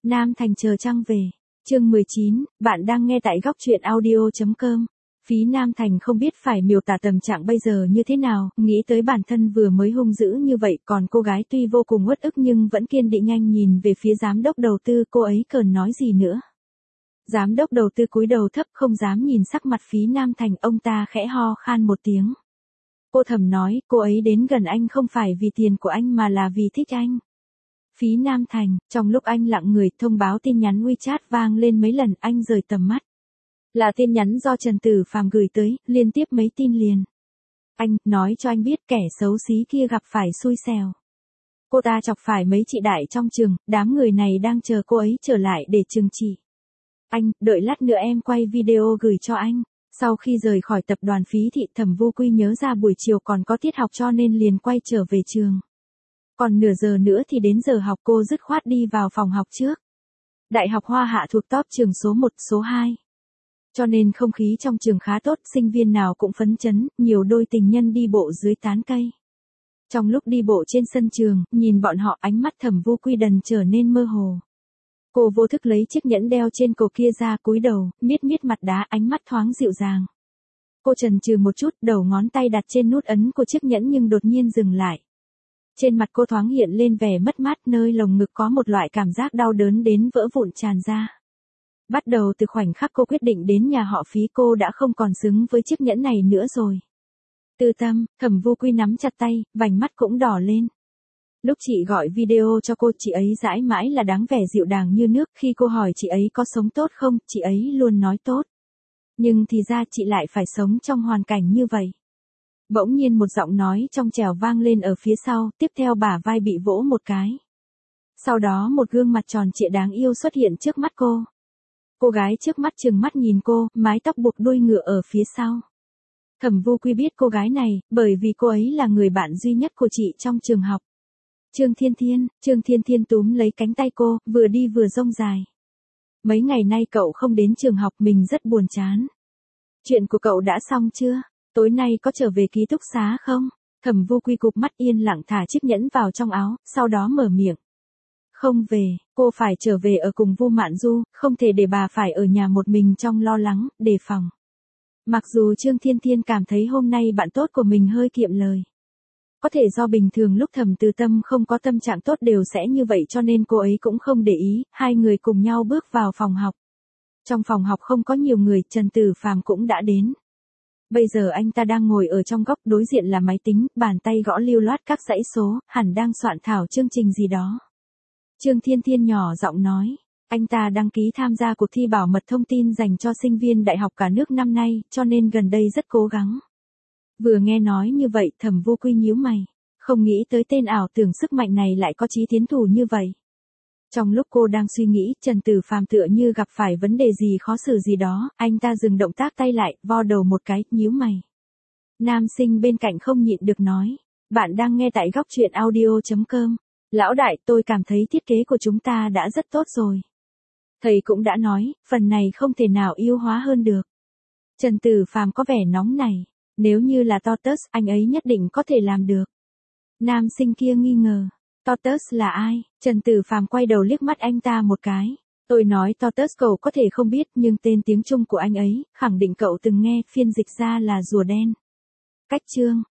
Nam Thành chờ trăng về. Chương 19, bạn đang nghe tại góc truyện audio.com. Phí Nam Thành không biết phải miêu tả tâm trạng bây giờ như thế nào, nghĩ tới bản thân vừa mới hung dữ như vậy, còn cô gái tuy vô cùng uất ức nhưng vẫn kiên định nhanh nhìn về phía giám đốc đầu tư, cô ấy cần nói gì nữa. Giám đốc đầu tư cúi đầu thấp không dám nhìn sắc mặt Phí Nam Thành, ông ta khẽ ho khan một tiếng. Cô thầm nói, cô ấy đến gần anh không phải vì tiền của anh mà là vì thích anh. Phí Nam Thành, trong lúc anh lặng người, thông báo tin nhắn WeChat vang lên mấy lần, anh rời tầm mắt. Là tin nhắn do Trần Tử Phàm gửi tới, liên tiếp mấy tin liền. Anh, nói cho anh biết kẻ xấu xí kia gặp phải xui xẻo. Cô ta chọc phải mấy chị đại trong trường, đám người này đang chờ cô ấy trở lại để trừng trị. Anh, đợi lát nữa em quay video gửi cho anh. Sau khi rời khỏi tập đoàn Phí thị, Thẩm Vô Quy nhớ ra buổi chiều còn có tiết học cho nên liền quay trở về trường. Còn nửa giờ nữa thì đến giờ học, cô dứt khoát đi vào phòng học trước. Đại học Hoa Hạ thuộc top trường số 1, số 2. Cho nên không khí trong trường khá tốt, sinh viên nào cũng phấn chấn, nhiều đôi tình nhân đi bộ dưới tán cây. Trong lúc đi bộ trên sân trường, nhìn bọn họ, ánh mắt Thẩm Vô Quy dần trở nên mơ hồ. Cô vô thức lấy chiếc nhẫn đeo trên cổ kia ra, cúi đầu, miết miết mặt đá, ánh mắt thoáng dịu dàng. Cô chần chừ một chút, đầu ngón tay đặt trên nút ấn của chiếc nhẫn nhưng đột nhiên dừng lại. Trên mặt cô thoáng hiện lên vẻ mất mát, nơi lồng ngực có một loại cảm giác đau đớn đến vỡ vụn tràn ra. Bắt đầu từ khoảnh khắc cô quyết định đến nhà họ Phí, cô đã không còn xứng với chiếc nhẫn này nữa rồi. Tư Tâm, Thẩm Vô Quy nắm chặt tay, vành mắt cũng đỏ lên. Lúc chị gọi video cho cô, chị ấy dãi mãi là đáng vẻ dịu dàng như nước, khi cô hỏi chị ấy có sống tốt không, chị ấy luôn nói tốt. Nhưng thì ra chị lại phải sống trong hoàn cảnh như vậy. Bỗng nhiên một giọng nói trong trẻo vang lên ở phía sau, tiếp theo bả vai bị vỗ một cái. Sau đó một gương mặt tròn trịa đáng yêu xuất hiện trước mắt cô. Cô gái trước mắt trừng mắt nhìn cô, mái tóc buộc đuôi ngựa ở phía sau. Thẩm Vô Quy biết cô gái này, bởi vì cô ấy là người bạn duy nhất của chị trong trường học. Trương Thiên Thiên túm lấy cánh tay cô, vừa đi vừa rông dài. Mấy ngày nay cậu không đến trường học, mình rất buồn chán. Chuyện của cậu đã xong chưa? Tối nay có trở về ký túc xá không? Thẩm Vô Quy cụp mắt yên lặng thả chiếc nhẫn vào trong áo, sau đó mở miệng. Không về, cô phải trở về ở cùng Vu Mạn Du, không thể để bà phải ở nhà một mình trong lo lắng, đề phòng. Mặc dù Trương Thiên Thiên cảm thấy hôm nay bạn tốt của mình hơi kiệm lời. Có thể do bình thường lúc Thẩm Từ Tâm không có tâm trạng tốt đều sẽ như vậy cho nên cô ấy cũng không để ý, hai người cùng nhau bước vào phòng học. Trong phòng học không có nhiều người, Trần Tử Phàm cũng đã đến. Bây giờ anh ta đang ngồi ở trong góc, đối diện là máy tính, bàn tay gõ lưu loát các dãy số, hẳn đang soạn thảo chương trình gì đó. Trương Thiên Thiên nhỏ giọng nói, anh ta đăng ký tham gia cuộc thi bảo mật thông tin dành cho sinh viên đại học cả nước năm nay, cho nên gần đây rất cố gắng. Vừa nghe nói như vậy, Thẩm Vô Quy nhíu mày, không nghĩ tới tên ảo tưởng sức mạnh này lại có chí tiến thủ như vậy. Trong lúc cô đang suy nghĩ, Trần Tử Phàm tựa như gặp phải vấn đề gì khó xử gì đó, anh ta dừng động tác tay lại, vo đầu một cái, nhíu mày. Nam sinh bên cạnh không nhịn được nói, bạn đang nghe tại góc truyện audio.com. Lão đại, tôi cảm thấy thiết kế của chúng ta đã rất tốt rồi. Thầy cũng đã nói, phần này không thể nào yếu hóa hơn được. Trần Tử Phàm có vẻ nóng này, nếu như là Totus, anh ấy nhất định có thể làm được. Nam sinh kia nghi ngờ. Totus là ai? Trần Tử Phàm quay đầu liếc mắt anh ta một cái. Tôi nói Totus cậu có thể không biết nhưng tên tiếng Trung của anh ấy, khẳng định cậu từng nghe, phiên dịch ra là rùa đen. Cách chương,